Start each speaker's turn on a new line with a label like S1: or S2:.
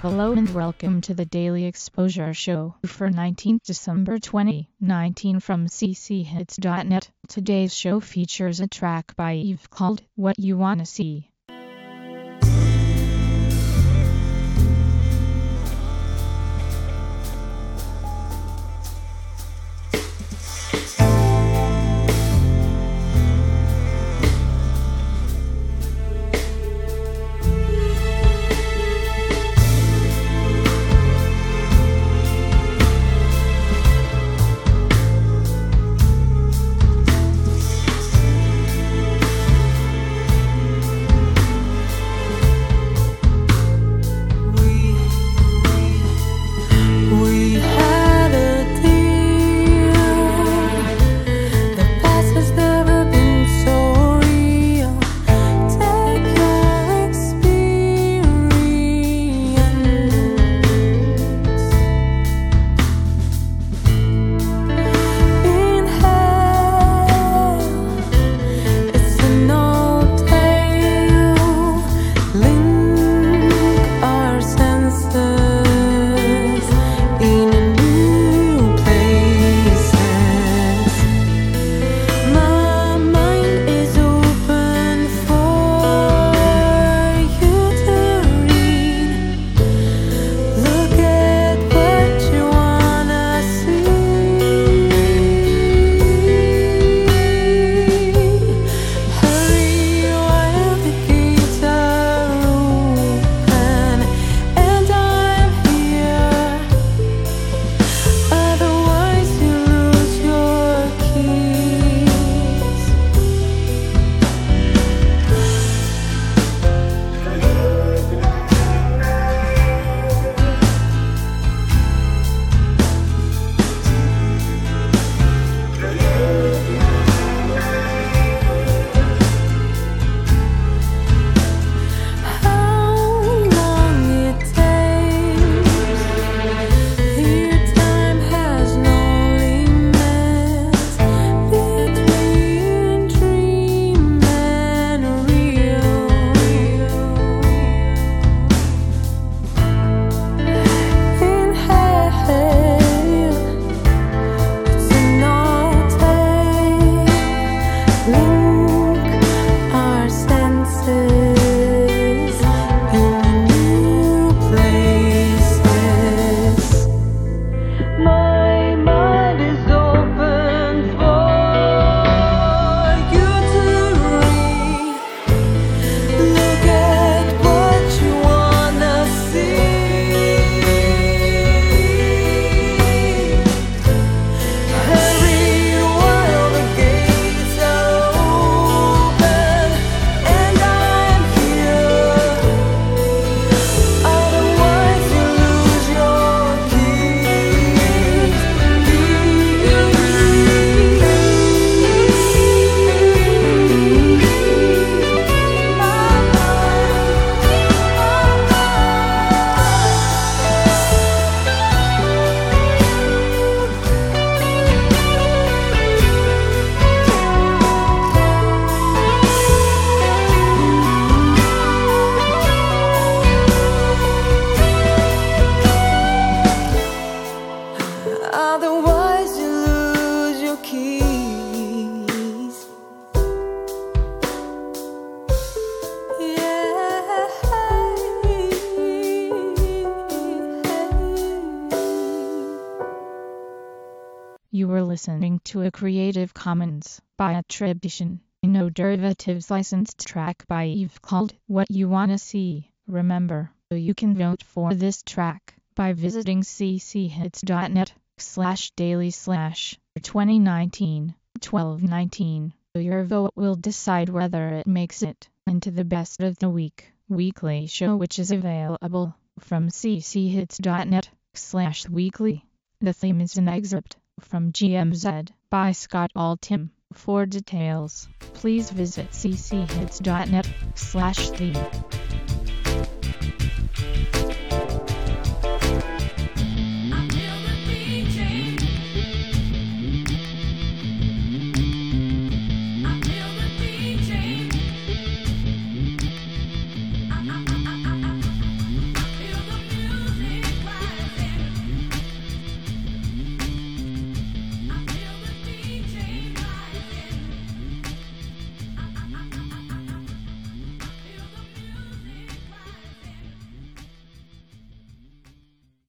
S1: Hello and welcome to the Daily Exposure Show for 19th December 2019 from cchits.net. Today's show features a track by Eve called What You Wanna See.
S2: Otherwise you lose your keys. Yeah.
S1: You were listening to a Creative Commons by attribution, no derivatives licensed track by Eve called What You Wanna See. Remember, you can vote for this track by visiting cchits.net/daily/2019-1219. Your vote will decide whether it makes it into the best of the week weekly show, which is available from cchits.net/weekly. The theme is an excerpt from GMZ by Scott Altham. For details, please visit cchits.net/theme.